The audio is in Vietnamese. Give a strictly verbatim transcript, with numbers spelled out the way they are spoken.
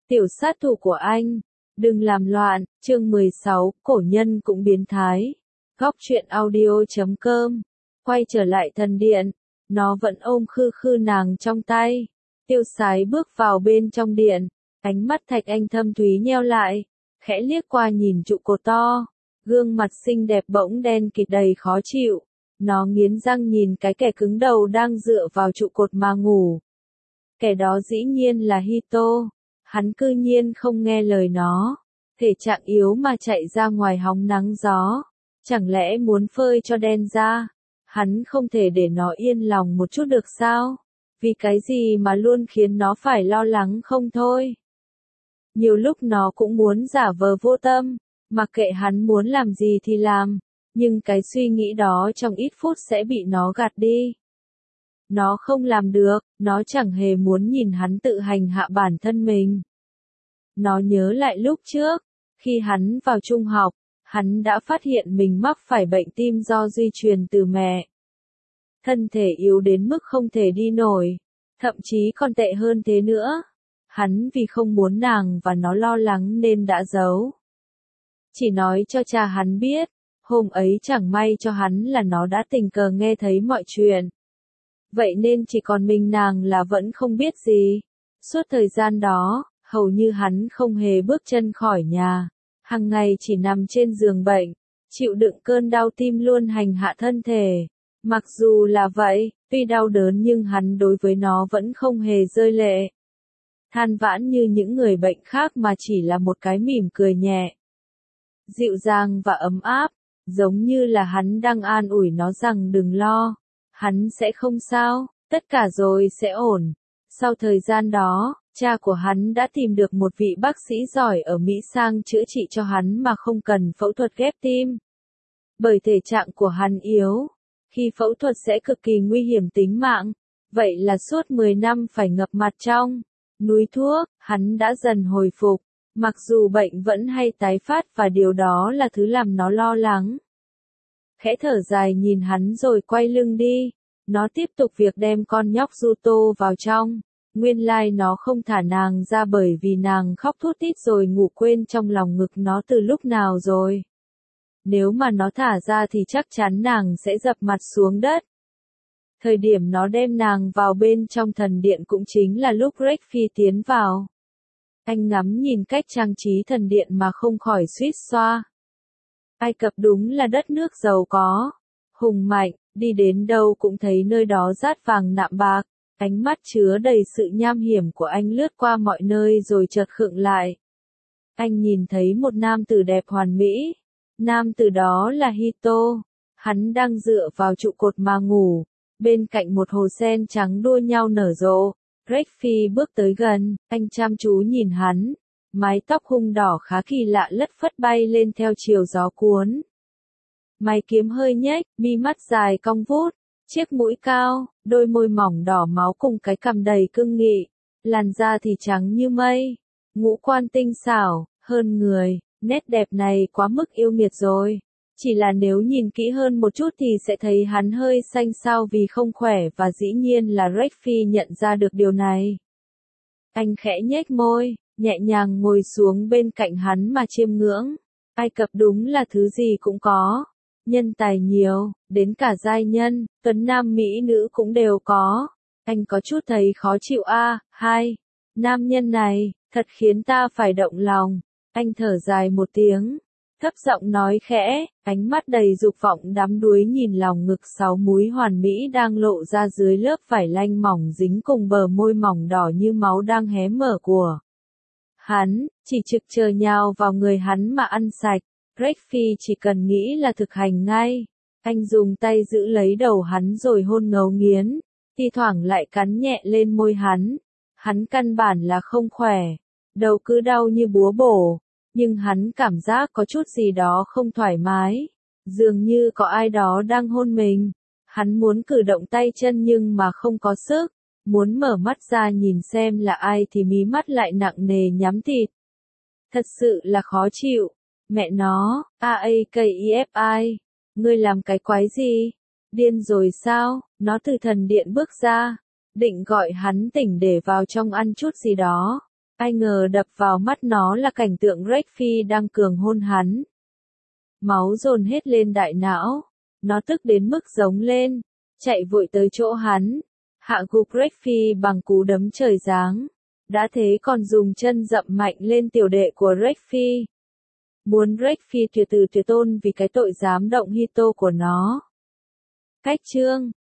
Tiểu sát thủ của anh, đừng làm loạn, chương mười sáu, cổ nhân cũng biến thái. Góc truyện audio chấm com. Quay trở lại thần điện, nó vẫn ôm khư khư nàng trong tay. Tiêu Sái bước vào bên trong điện, ánh mắt Thạch Anh thâm thúy nheo lại, khẽ liếc qua nhìn trụ cột to, gương mặt xinh đẹp bỗng đen kịt đầy khó chịu. Nó nghiến răng nhìn cái kẻ cứng đầu đang dựa vào trụ cột mà ngủ. Kẻ đó dĩ nhiên là Hito. Hắn cư nhiên không nghe lời nó, thể trạng yếu mà chạy ra ngoài hóng nắng gió, chẳng lẽ muốn phơi cho đen da? Hắn không thể để nó yên lòng một chút được sao? Vì cái gì mà luôn khiến nó phải lo lắng không thôi? Nhiều lúc nó cũng muốn giả vờ vô tâm, mặc kệ hắn muốn làm gì thì làm, nhưng cái suy nghĩ đó trong ít phút sẽ bị nó gạt đi. Nó không làm được, nó chẳng hề muốn nhìn hắn tự hành hạ bản thân mình. Nó nhớ lại lúc trước, khi hắn vào trung học, hắn đã phát hiện mình mắc phải bệnh tim do di truyền từ mẹ. Thân thể yếu đến mức không thể đi nổi, thậm chí còn tệ hơn thế nữa. Hắn vì không muốn nàng và nó lo lắng nên đã giấu. Chỉ nói cho cha hắn biết, hôm ấy chẳng may cho hắn là nó đã tình cờ nghe thấy mọi chuyện. Vậy nên chỉ còn mình nàng là vẫn không biết gì. Suốt thời gian đó, hầu như hắn không hề bước chân khỏi nhà, hàng ngày chỉ nằm trên giường bệnh, chịu đựng cơn đau tim luôn hành hạ thân thể. Mặc dù là vậy, tuy đau đớn nhưng hắn đối với nó vẫn không hề rơi lệ. Than vãn như những người bệnh khác mà chỉ là một cái mỉm cười nhẹ, dịu dàng và ấm áp, giống như là hắn đang an ủi nó rằng đừng lo, hắn sẽ không sao, tất cả rồi sẽ ổn. Sau thời gian đó, cha của hắn đã tìm được một vị bác sĩ giỏi ở Mỹ sang chữa trị cho hắn mà không cần phẫu thuật ghép tim. Bởi thể trạng của hắn yếu, khi phẫu thuật sẽ cực kỳ nguy hiểm tính mạng, vậy là suốt mười năm phải ngập mặt trong núi thuốc, hắn đã dần hồi phục, mặc dù bệnh vẫn hay tái phát và điều đó là thứ làm nó lo lắng. Khẽ thở dài nhìn hắn rồi quay lưng đi, nó tiếp tục việc đem con nhóc Yuto vào trong. Nguyên lai nó không thả nàng ra bởi vì nàng khóc thút thít rồi ngủ quên trong lòng ngực nó từ lúc nào rồi. Nếu mà nó thả ra thì chắc chắn nàng sẽ dập mặt xuống đất. Thời điểm nó đem nàng vào bên trong thần điện cũng chính là lúc Rex Phi tiến vào. Anh ngắm nhìn cách trang trí thần điện mà không khỏi suýt xoa. Ai Cập đúng là đất nước giàu có, hùng mạnh, đi đến đâu cũng thấy nơi đó rát vàng nạm bạc. Ánh mắt chứa đầy sự nham hiểm của anh lướt qua mọi nơi rồi chợt khựng lại. Anh nhìn thấy một nam tử đẹp hoàn mỹ. Nam tử đó là Hito. Hắn đang dựa vào trụ cột mà ngủ, bên cạnh một hồ sen trắng đua nhau nở rộ. Rex Phi bước tới gần, anh chăm chú nhìn hắn. Mái tóc hung đỏ khá kỳ lạ lất phất bay lên theo chiều gió cuốn. Mày kiếm hơi nhếch, mi mắt dài cong vút. Chiếc mũi cao, đôi môi mỏng đỏ máu cùng cái cằm đầy cương nghị, làn da thì trắng như mây, ngũ quan tinh xảo, hơn người, nét đẹp này quá mức yêu nghiệt rồi. Chỉ là nếu nhìn kỹ hơn một chút thì sẽ thấy hắn hơi xanh xao vì không khỏe và dĩ nhiên là Rex Phi nhận ra được điều này. Anh khẽ nhếch môi, nhẹ nhàng ngồi xuống bên cạnh hắn mà chiêm ngưỡng. Ai Cập đúng là thứ gì cũng có. Nhân tài nhiều, đến cả giai nhân, tuấn nam mỹ nữ cũng đều có. Anh có chút thấy khó chịu a, à, hai. Nam nhân này, thật khiến ta phải động lòng. Anh thở dài một tiếng, thấp giọng nói khẽ, ánh mắt đầy dục vọng đắm đuối nhìn lòng ngực sáu múi hoàn mỹ đang lộ ra dưới lớp vải lanh mỏng dính cùng bờ môi mỏng đỏ như máu đang hé mở của hắn, chỉ trực chờ nhào vào người hắn mà ăn sạch. Rex Phi chỉ cần nghĩ là thực hành ngay. Anh dùng tay giữ lấy đầu hắn rồi hôn ngấu nghiến, thi thoảng lại cắn nhẹ lên môi hắn. Hắn căn bản là không khỏe, đầu cứ đau như búa bổ, nhưng hắn cảm giác có chút gì đó không thoải mái, dường như có ai đó đang hôn mình. Hắn muốn cử động tay chân nhưng mà không có sức, muốn mở mắt ra nhìn xem là ai thì mí mắt lại nặng nề nhắm thịt. Thật sự là khó chịu. Mẹ nó, a a k i f i, ngươi làm cái quái gì? Điên rồi sao? Nó từ thần điện bước ra, định gọi hắn tỉnh để vào trong ăn chút gì đó. Ai ngờ đập vào mắt nó là cảnh tượng Rexphi đang cường hôn hắn. Máu dồn hết lên đại não. Nó tức đến mức giống lên, chạy vội tới chỗ hắn, hạ gục Rexphi bằng cú đấm trời giáng. Đã thế còn dùng chân dậm mạnh lên tiểu đệ của Rexphi. Muốn Rexphi tuyệt tử tuyệt tôn vì cái tội dám động Hito của nó. Cách chương